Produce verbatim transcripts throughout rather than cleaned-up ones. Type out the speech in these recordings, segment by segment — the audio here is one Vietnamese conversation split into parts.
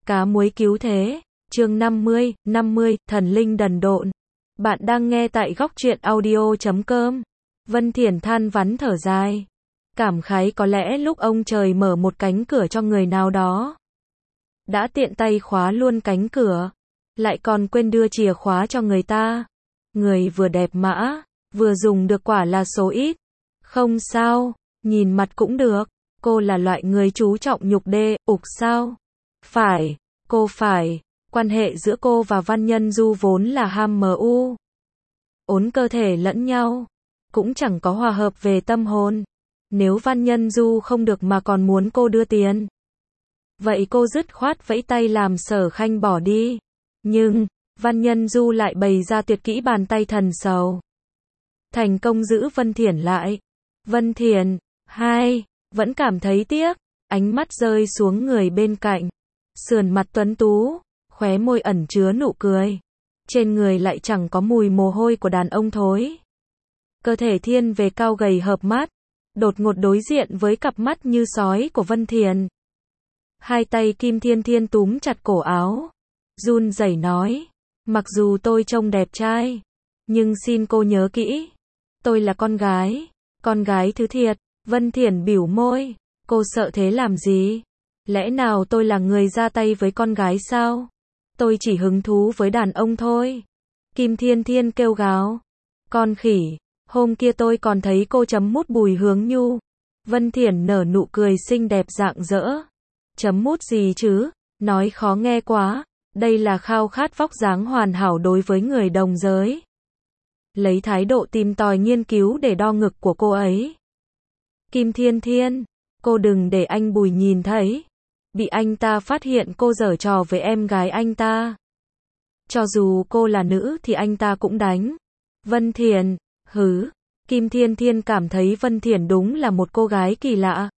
Cá muối cứu thế. Chương năm mươi, năm mươi, thần linh đần độn. Bạn đang nghe tại góc truyện audio chấm com. Vân Thiển than vắn thở dài. Cảm khái có lẽ lúc ông trời mở một cánh cửa cho người nào đó, đã tiện tay khóa luôn cánh cửa, lại còn quên đưa chìa khóa cho người ta. Người vừa đẹp mã, vừa dùng được quả là số ít. Không sao, nhìn mặt cũng được. Cô là loại người chú trọng nhục đê, ục sao? Phải, cô phải. Quan hệ giữa cô và Văn Nhân Du vốn là ham mờ u ốn cơ thể lẫn nhau, cũng chẳng có hòa hợp về tâm hồn. Nếu Văn Nhân Du không được mà còn muốn cô đưa tiền, vậy cô dứt khoát vẫy tay làm Sở Khanh bỏ đi. Nhưng Văn Nhân Du lại bày ra tuyệt kỹ bàn tay thần sầu, thành công giữ Vân Thiển lại. Vân Thiển, hai, vẫn cảm thấy tiếc, ánh mắt rơi xuống người bên cạnh, sườn mặt tuấn tú, khóe môi ẩn chứa nụ cười, trên người lại chẳng có mùi mồ hôi của đàn ông thối. Cơ thể thiên về cao gầy hợp mắt, đột ngột đối diện với cặp mắt như sói của Vân Thiển. Hai tay Kim Thiên Thiên túm chặt cổ áo, run rẩy nói, mặc dù tôi trông đẹp trai, nhưng xin cô nhớ kỹ, tôi là con gái, con gái thứ thiệt. Vân Thiển bĩu môi, cô sợ thế làm gì? Lẽ nào tôi là người ra tay với con gái sao? Tôi chỉ hứng thú với đàn ông thôi. Kim Thiên Thiên kêu gào, con khỉ, hôm kia tôi còn thấy cô chấm mút Bùi Hướng Nhu. Vân Thiển nở nụ cười xinh đẹp rạng rỡ. Chấm mút gì chứ? Nói khó nghe quá. Đây là khao khát vóc dáng hoàn hảo đối với người đồng giới. Lấy thái độ tìm tòi nghiên cứu để đo ngực của cô ấy. Kim Thiên Thiên, cô đừng để anh Bùi nhìn thấy. Bị anh ta phát hiện cô giở trò với em gái anh ta. Cho dù cô là nữ thì anh ta cũng đánh. Vân Thiển, hứ. Kim Thiên Thiên cảm thấy Vân Thiển đúng là một cô gái kỳ lạ.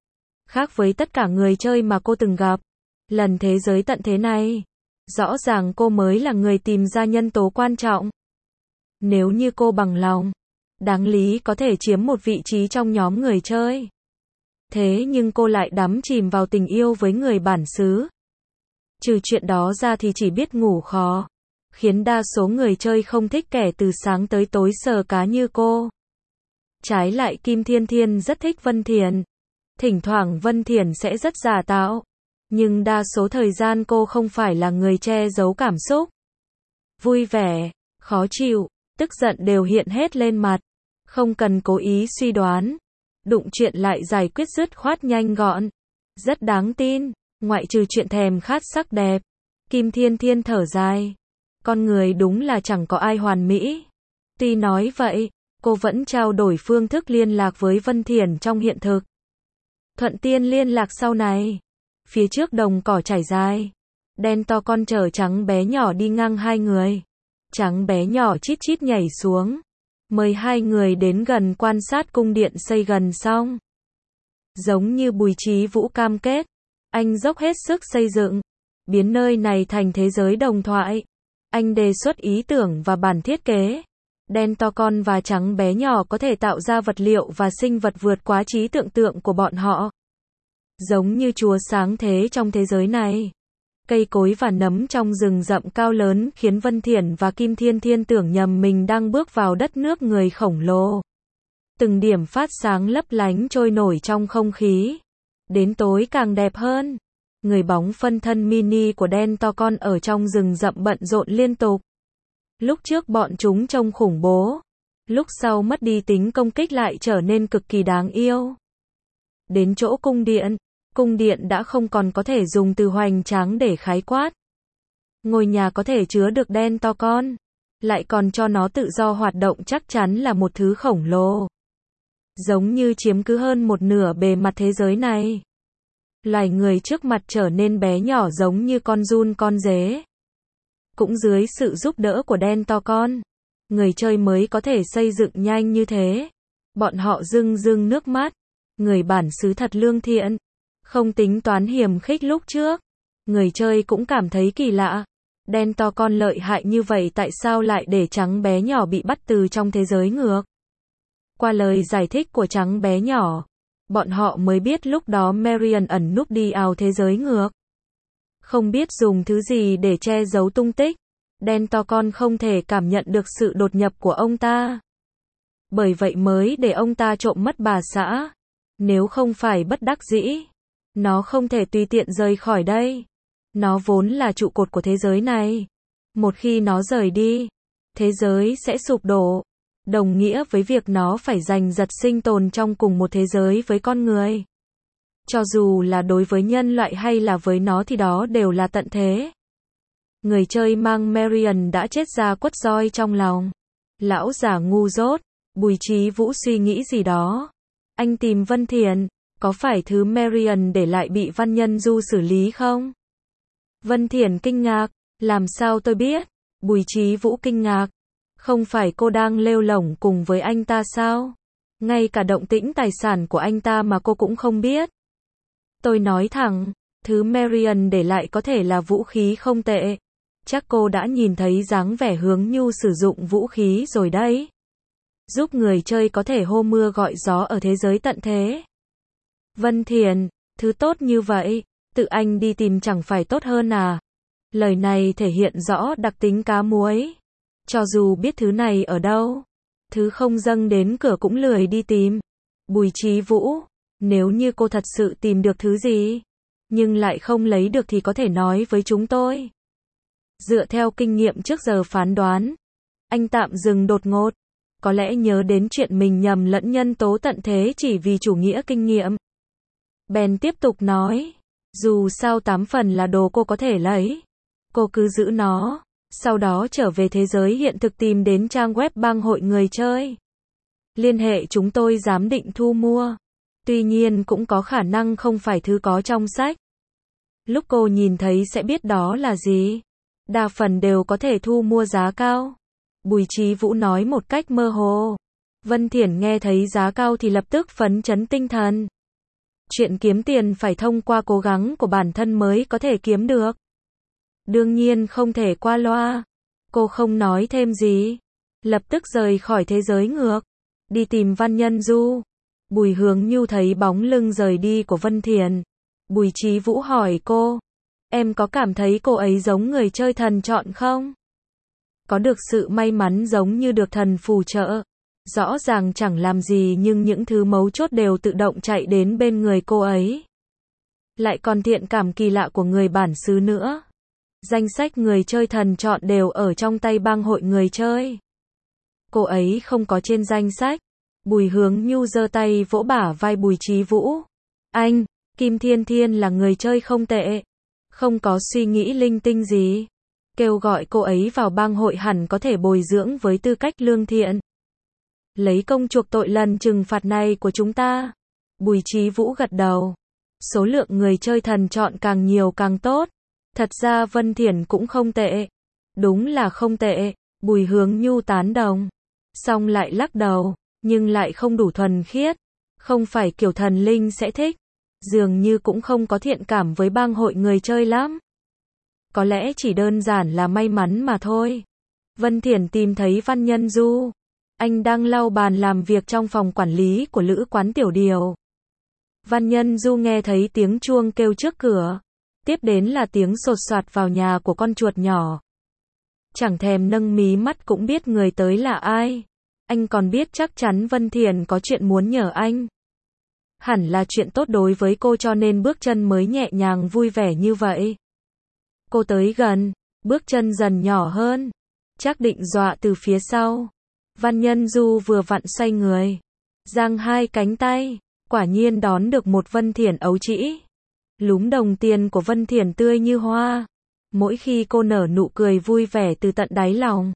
Khác với tất cả người chơi mà cô từng gặp. Lần thế giới tận thế này, rõ ràng cô mới là người tìm ra nhân tố quan trọng. Nếu như cô bằng lòng, đáng lý có thể chiếm một vị trí trong nhóm người chơi. Thế nhưng cô lại đắm chìm vào tình yêu với người bản xứ. Trừ chuyện đó ra thì chỉ biết ngủ khó, khiến đa số người chơi không thích kẻ từ sáng tới tối sờ cá như cô. Trái lại Kim Thiên Thiên rất thích Vân Thiển. Thỉnh thoảng Vân Thiển sẽ rất giả tạo, nhưng đa số thời gian cô không phải là người che giấu cảm xúc. Vui vẻ, khó chịu, tức giận đều hiện hết lên mặt. Không cần cố ý suy đoán, đụng chuyện lại giải quyết dứt khoát nhanh gọn. Rất đáng tin, ngoại trừ chuyện thèm khát sắc đẹp. Kim Thiên Thiên thở dài. Con người đúng là chẳng có ai hoàn mỹ. Tuy nói vậy, cô vẫn trao đổi phương thức liên lạc với Vân Thiển trong hiện thực. Thuận tiên liên lạc sau này. Phía trước đồng cỏ trải dài, đen to con chở trắng bé nhỏ đi ngang hai người. Trắng bé nhỏ chít chít nhảy xuống, mời hai người đến gần quan sát cung điện xây gần xong. Giống như Bùi Chí Vũ cam kết, anh dốc hết sức xây dựng, biến nơi này thành thế giới đồng thoại. Anh đề xuất ý tưởng và bản thiết kế. Đen to con và trắng bé nhỏ có thể tạo ra vật liệu và sinh vật vượt quá trí tưởng tượng của bọn họ. Giống như Chúa sáng thế trong thế giới này. Cây cối và nấm trong rừng rậm cao lớn khiến Vân Thiển và Kim Thiên Thiên tưởng nhầm mình đang bước vào đất nước người khổng lồ. Từng điểm phát sáng lấp lánh trôi nổi trong không khí. Đến tối càng đẹp hơn. Người bóng phân thân mini của đen to con ở trong rừng rậm bận rộn liên tục. Lúc trước bọn chúng trông khủng bố. Lúc sau mất đi tính công kích lại trở nên cực kỳ đáng yêu. Đến chỗ cung điện. Cung điện đã không còn có thể dùng từ hoành tráng để khái quát. Ngôi nhà có thể chứa được đen to con, lại còn cho nó tự do hoạt động chắc chắn là một thứ khổng lồ. Giống như chiếm cứ hơn một nửa bề mặt thế giới này. Loài người trước mặt trở nên bé nhỏ giống như con giun con dế. Cũng dưới sự giúp đỡ của đen to con, người chơi mới có thể xây dựng nhanh như thế. Bọn họ rưng rưng nước mắt. Người bản xứ thật lương thiện. Không tính toán hiềm khích lúc trước. Người chơi cũng cảm thấy kỳ lạ. Đen to con lợi hại như vậy tại sao lại để trắng bé nhỏ bị bắt từ trong thế giới ngược? Qua lời giải thích của trắng bé nhỏ, bọn họ mới biết lúc đó Marion ẩn núp đi ảo thế giới ngược. Không biết dùng thứ gì để che giấu tung tích. Denton không thể cảm nhận được sự đột nhập của ông ta. Bởi vậy mới để ông ta trộm mất bà xã. Nếu không phải bất đắc dĩ, nó không thể tùy tiện rời khỏi đây. Nó vốn là trụ cột của thế giới này. Một khi nó rời đi, thế giới sẽ sụp đổ. Đồng nghĩa với việc nó phải giành giật sinh tồn trong cùng một thế giới với con người. Cho dù là đối với nhân loại hay là với nó thì đó đều là tận thế. Người chơi mang Marion đã chết ra quất roi trong lòng. Lão già ngu dốt. Bùi Chí Vũ suy nghĩ gì đó. Anh tìm Vân Thiện, có phải thứ Marion để lại bị Văn Nhân Du xử lý không? Vân Thiện kinh ngạc, làm sao tôi biết? Bùi Chí Vũ kinh ngạc, không phải cô đang lêu lổng cùng với anh ta sao? Ngay cả động tĩnh tài sản của anh ta mà cô cũng không biết. Tôi nói thẳng, thứ Marion để lại có thể là vũ khí không tệ. Chắc cô đã nhìn thấy dáng vẻ hướng nhu sử dụng vũ khí rồi đấy. Giúp người chơi có thể hô mưa gọi gió ở thế giới tận thế. Vân Thiện, thứ tốt như vậy, tự anh đi tìm chẳng phải tốt hơn à? Lời này thể hiện rõ đặc tính cá muối. Cho dù biết thứ này ở đâu, thứ không dâng đến cửa cũng lười đi tìm. Bùi Chí Vũ, nếu như cô thật sự tìm được thứ gì, nhưng lại không lấy được thì có thể nói với chúng tôi. Dựa theo kinh nghiệm trước giờ phán đoán, anh tạm dừng đột ngột. Có lẽ nhớ đến chuyện mình nhầm lẫn nhân tố tận thế chỉ vì chủ nghĩa kinh nghiệm. Bèn tiếp tục nói, dù sao tám phần là đồ cô có thể lấy. Cô cứ giữ nó, sau đó trở về thế giới hiện thực tìm đến trang web bang hội người chơi. Liên hệ chúng tôi giám định thu mua. Tuy nhiên cũng có khả năng không phải thứ có trong sách. Lúc cô nhìn thấy sẽ biết đó là gì. Đa phần đều có thể thu mua giá cao. Bùi Chí Vũ nói một cách mơ hồ. Vân Thiển nghe thấy giá cao thì lập tức phấn chấn tinh thần. Chuyện kiếm tiền phải thông qua cố gắng của bản thân mới có thể kiếm được. Đương nhiên không thể qua loa. Cô không nói thêm gì. Lập tức rời khỏi thế giới ngược. Đi tìm Văn Nhân Du. Bùi Hướng Nhu thấy bóng lưng rời đi của Vân Thiển. Bùi Chí Vũ hỏi cô. Em có cảm thấy cô ấy giống người chơi thần chọn không? Có được sự may mắn giống như được thần phù trợ. Rõ ràng chẳng làm gì nhưng những thứ mấu chốt đều tự động chạy đến bên người cô ấy. Lại còn thiện cảm kỳ lạ của người bản xứ nữa. Danh sách người chơi thần chọn đều ở trong tay bang hội người chơi. Cô ấy không có trên danh sách. Bùi Hướng Nhu giơ tay vỗ bả vai Bùi Chí Vũ. Anh, Kim Thiên Thiên là người chơi không tệ. Không có suy nghĩ linh tinh gì. Kêu gọi cô ấy vào bang hội hẳn có thể bồi dưỡng với tư cách lương thiện. Lấy công chuộc tội lần trừng phạt này của chúng ta. Bùi Chí Vũ gật đầu. Số lượng người chơi thần chọn càng nhiều càng tốt. Thật ra Vân Thiển cũng không tệ. Đúng là không tệ. Bùi Hướng Nhu tán đồng. Xong lại lắc đầu. Nhưng lại không đủ thuần khiết. Không phải kiểu thần linh sẽ thích. Dường như cũng không có thiện cảm với bang hội người chơi lắm. Có lẽ chỉ đơn giản là may mắn mà thôi. Vân Thiển tìm thấy Văn Nhân Du. Anh đang lau bàn làm việc trong phòng quản lý của lữ quán Tiểu Điều. Văn Nhân Du nghe thấy tiếng chuông kêu trước cửa. Tiếp đến là tiếng sột soạt vào nhà của con chuột nhỏ. Chẳng thèm nâng mí mắt cũng biết người tới là ai. Anh còn biết chắc chắn Vân Thiển có chuyện muốn nhờ anh. Hẳn là chuyện tốt đối với cô cho nên bước chân mới nhẹ nhàng vui vẻ như vậy. Cô tới gần, bước chân dần nhỏ hơn. Chắc định dọa từ phía sau. Văn Nhân Du vừa vặn xoay người. Giang hai cánh tay. Quả nhiên đón được một Vân Thiển ấu trĩ. Lúm đồng tiền của Vân Thiển tươi như hoa. Mỗi khi cô nở nụ cười vui vẻ từ tận đáy lòng.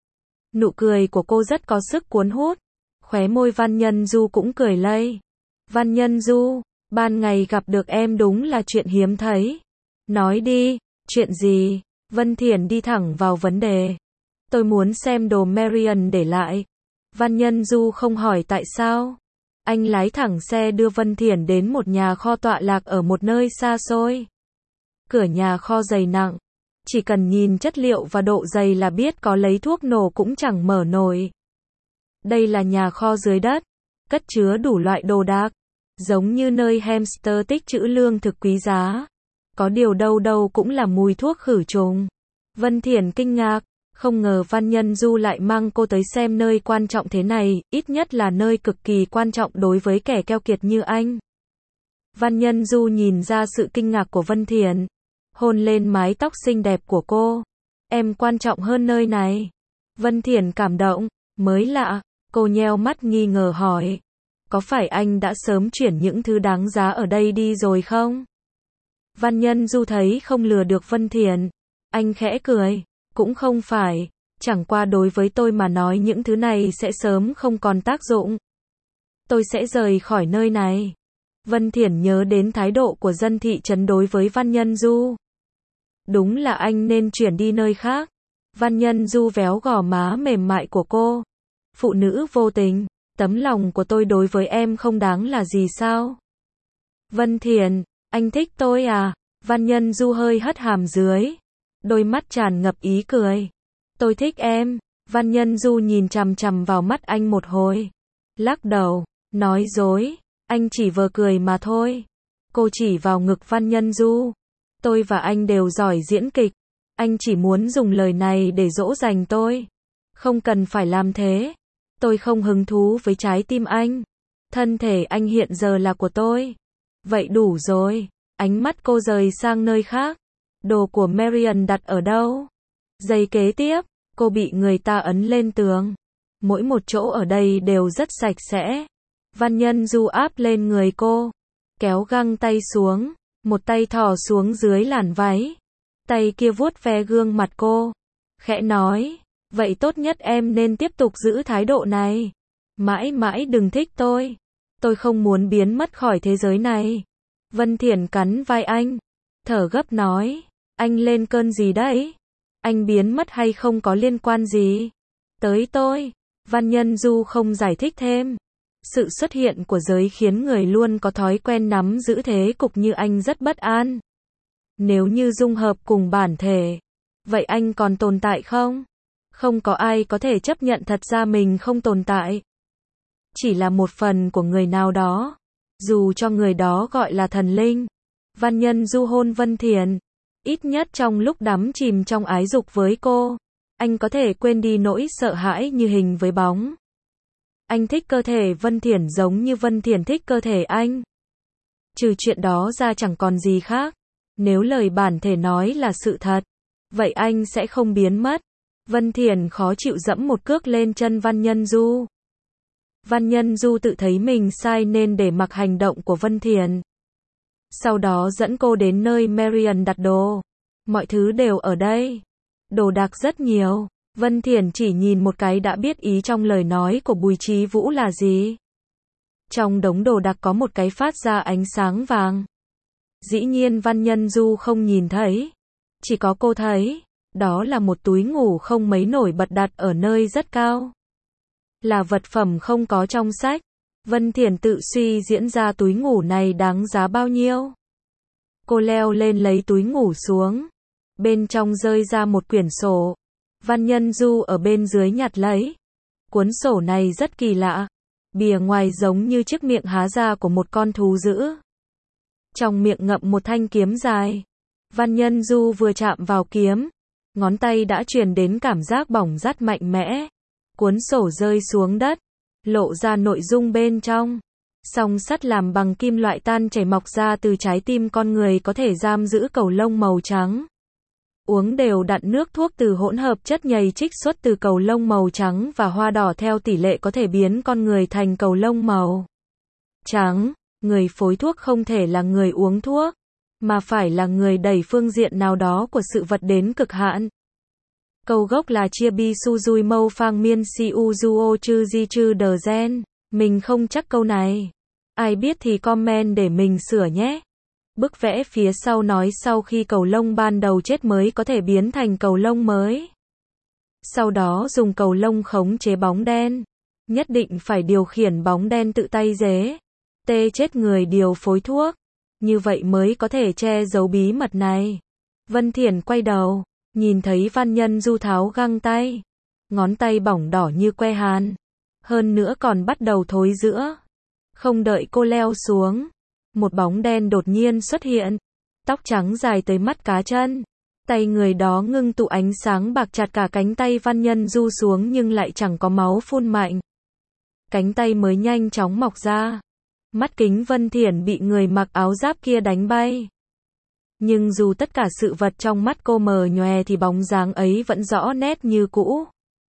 Nụ cười của cô rất có sức cuốn hút. Khóe môi Văn Nhân Du cũng cười lây. Văn Nhân Du, ban ngày gặp được em đúng là chuyện hiếm thấy. Nói đi, chuyện gì? Vân Thiển đi thẳng vào vấn đề. Tôi muốn xem đồ Marion để lại. Văn Nhân Du không hỏi tại sao. Anh lái thẳng xe đưa Vân Thiển đến một nhà kho tọa lạc ở một nơi xa xôi. Cửa nhà kho dày nặng. Chỉ cần nhìn chất liệu và độ dày là biết có lấy thuốc nổ cũng chẳng mở nổi. Đây là nhà kho dưới đất. Cất chứa đủ loại đồ đạc. Giống như nơi hamster tích trữ lương thực quý giá. Có điều đâu đâu cũng là mùi thuốc khử trùng. Vân Thiển kinh ngạc, không ngờ Văn Nhân Du lại mang cô tới xem nơi quan trọng thế này, ít nhất là nơi cực kỳ quan trọng đối với kẻ keo kiệt như anh. Văn Nhân Du nhìn ra sự kinh ngạc của Vân Thiển, hôn lên mái tóc xinh đẹp của cô. Em quan trọng hơn nơi này. Vân Thiển cảm động, mới lạ, cô nheo mắt nghi ngờ hỏi. Có phải anh đã sớm chuyển những thứ đáng giá ở đây đi rồi không? Văn Nhân Du thấy không lừa được Vân Thiển. Anh khẽ cười, cũng không phải, chẳng qua đối với tôi mà nói những thứ này sẽ sớm không còn tác dụng. Tôi sẽ rời khỏi nơi này. Vân Thiển nhớ đến thái độ của dân thị trấn đối với Văn Nhân Du. Đúng là anh nên chuyển đi nơi khác. Văn Nhân Du véo gò má mềm mại của cô. Phụ nữ vô tình, tấm lòng của tôi đối với em không đáng là gì sao? Vân Thiển, anh thích tôi à? Văn Nhân Du hơi hất hàm dưới, đôi mắt tràn ngập ý cười. Tôi thích em. Văn Nhân Du nhìn chằm chằm vào mắt anh một hồi, lắc đầu, nói dối, anh chỉ vờ cười mà thôi. Cô chỉ vào ngực Văn Nhân Du. Tôi và anh đều giỏi diễn kịch. Anh chỉ muốn dùng lời này để dỗ dành tôi. Không cần phải làm thế. Tôi không hứng thú với trái tim anh. Thân thể anh hiện giờ là của tôi. Vậy đủ rồi. Ánh mắt cô rời sang nơi khác. Đồ của Marian đặt ở đâu? Giây kế tiếp, cô bị người ta ấn lên tường. Mỗi một chỗ ở đây đều rất sạch sẽ. Văn Nhân Du áp lên người cô, kéo găng tay xuống, một tay thò xuống dưới làn váy. Tay kia vuốt ve gương mặt cô, khẽ nói, vậy tốt nhất em nên tiếp tục giữ thái độ này. Mãi mãi đừng thích tôi. Tôi không muốn biến mất khỏi thế giới này. Vân Thiển cắn vai anh, thở gấp nói, anh lên cơn gì đấy? Anh biến mất hay không có liên quan gì tới tôi? Văn Nhân Du không giải thích thêm. Sự xuất hiện của giới khiến người luôn có thói quen nắm giữ thế cục như anh rất bất an. Nếu như dung hợp cùng bản thể, vậy anh còn tồn tại không? Không có ai có thể chấp nhận thật ra mình không tồn tại. Chỉ là một phần của người nào đó, dù cho người đó gọi là thần linh. Văn Nhân Du hôn Vân Thiển. Ít nhất trong lúc đắm chìm trong ái dục với cô, anh có thể quên đi nỗi sợ hãi như hình với bóng. Anh thích cơ thể Vân Thiển giống như Vân Thiển thích cơ thể anh. Trừ chuyện đó ra chẳng còn gì khác. Nếu lời bản thể nói là sự thật, vậy anh sẽ không biến mất. Vân Thiển khó chịu dẫm một cước lên chân Văn Nhân Du. Văn Nhân Du tự thấy mình sai nên để mặc hành động của Vân Thiển. Sau đó dẫn cô đến nơi Marian đặt đồ. Mọi thứ đều ở đây. Đồ đạc rất nhiều. Vân Thiển chỉ nhìn một cái đã biết ý trong lời nói của Bùi Chí Vũ là gì. Trong đống đồ đạc có một cái phát ra ánh sáng vàng. Dĩ nhiên Văn Nhân Du không nhìn thấy. Chỉ có cô thấy. Đó là một túi ngủ không mấy nổi bật đặt ở nơi rất cao. Là vật phẩm không có trong sách. Vân Thiển tự suy diễn ra túi ngủ này đáng giá bao nhiêu. Cô leo lên lấy túi ngủ xuống. Bên trong rơi ra một quyển sổ. Văn Nhân Du ở bên dưới nhặt lấy. Cuốn sổ này rất kỳ lạ. Bìa ngoài giống như chiếc miệng há ra của một con thú dữ. Trong miệng ngậm một thanh kiếm dài. Văn Nhân Du vừa chạm vào kiếm, ngón tay đã truyền đến cảm giác bỏng rát mạnh mẽ. Cuốn sổ rơi xuống đất, lộ ra nội dung bên trong. Song sắt làm bằng kim loại tan chảy mọc ra từ trái tim con người có thể giam giữ cầu lông màu trắng. Uống đều đặn nước thuốc từ hỗn hợp chất nhầy trích xuất từ cầu lông màu trắng và hoa đỏ theo tỷ lệ có thể biến con người thành cầu lông màu trắng. Người phối thuốc không thể là người uống thuốc, mà phải là người đẩy phương diện nào đó của sự vật đến cực hạn. Câu gốc là chia bi su dui mâu phang miên si u du o chư di chư đờ gen. Mình không chắc câu này. Ai biết thì comment để mình sửa nhé. Bức vẽ phía sau nói sau khi cầu lông ban đầu chết mới có thể biến thành cầu lông mới. Sau đó dùng cầu lông khống chế bóng đen. Nhất định phải điều khiển bóng đen tự tay dế. Tê chết người điều phối thuốc. Như vậy mới có thể che giấu bí mật này. Vân Thiển quay đầu, nhìn thấy Văn Nhân Du tháo găng tay. Ngón tay bỏng đỏ như que hàn. Hơn nữa còn bắt đầu thối rữa. Không đợi cô leo xuống, một bóng đen đột nhiên xuất hiện. tóc trắng dài tới mắt cá chân. Tay người đó ngưng tụ ánh sáng bạc chặt cả cánh tay Văn Nhân Du xuống nhưng lại chẳng có máu phun mạnh. Cánh tay mới nhanh chóng mọc ra. Mắt kính Vân Thiển bị người mặc áo giáp kia đánh bay. Nhưng dù tất cả sự vật trong mắt cô mờ nhòe thì bóng dáng ấy vẫn rõ nét như cũ.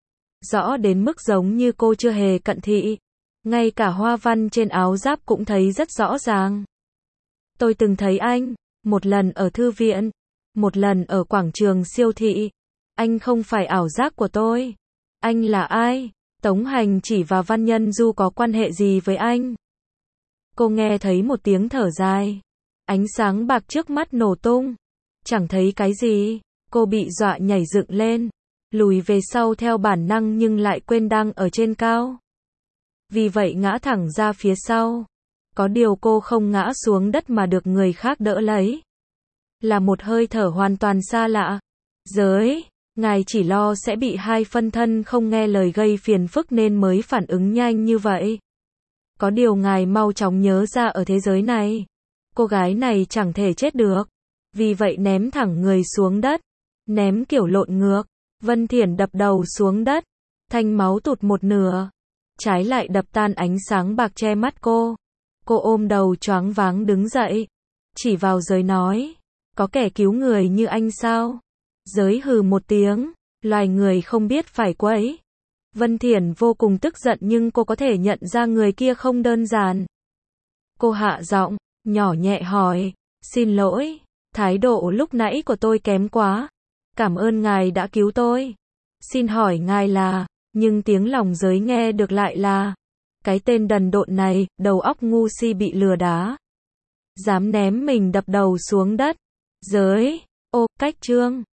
Rõ đến mức giống như cô chưa hề cận thị. Ngay cả hoa văn trên áo giáp cũng thấy rất rõ ràng. Tôi từng thấy anh, một lần ở thư viện, một lần ở quảng trường siêu thị. Anh không phải ảo giác của tôi. Anh là ai? Tống Hành chỉ vào Văn Nhân Du có quan hệ gì với anh? Cô nghe thấy một tiếng thở dài. Ánh sáng bạc trước mắt nổ tung. Chẳng thấy cái gì. Cô bị dọa nhảy dựng lên. Lùi về sau theo bản năng nhưng lại quên đang ở trên cao. Vì vậy ngã thẳng ra phía sau. Có điều cô không ngã xuống đất mà được người khác đỡ lấy. Là một hơi thở hoàn toàn xa lạ. Giới, ngài chỉ lo sẽ bị hai phân thân không nghe lời gây phiền phức nên mới phản ứng nhanh như vậy. Có điều ngài mau chóng nhớ ra ở thế giới này, cô gái này chẳng thể chết được. Vì vậy ném thẳng người xuống đất. Ném kiểu lộn ngược. Vân Thiển đập đầu xuống đất. Thanh máu tụt một nửa. Trái lại đập tan ánh sáng bạc che mắt cô. Cô ôm đầu choáng váng đứng dậy. Chỉ vào Giới nói. Có kẻ cứu người như anh sao? Giới hừ một tiếng. Loài người không biết phải quấy. Vân Thiển vô cùng tức giận nhưng cô có thể nhận ra người kia không đơn giản. Cô hạ giọng, nhỏ nhẹ hỏi. Xin lỗi, thái độ lúc nãy của tôi kém quá. Cảm ơn ngài đã cứu tôi. Xin hỏi ngài là... Nhưng tiếng lòng Giới nghe được lại là... Cái tên đần độn này, đầu óc ngu si bị lừa đá. Dám ném mình đập đầu xuống đất. Giới, ô, cách trương.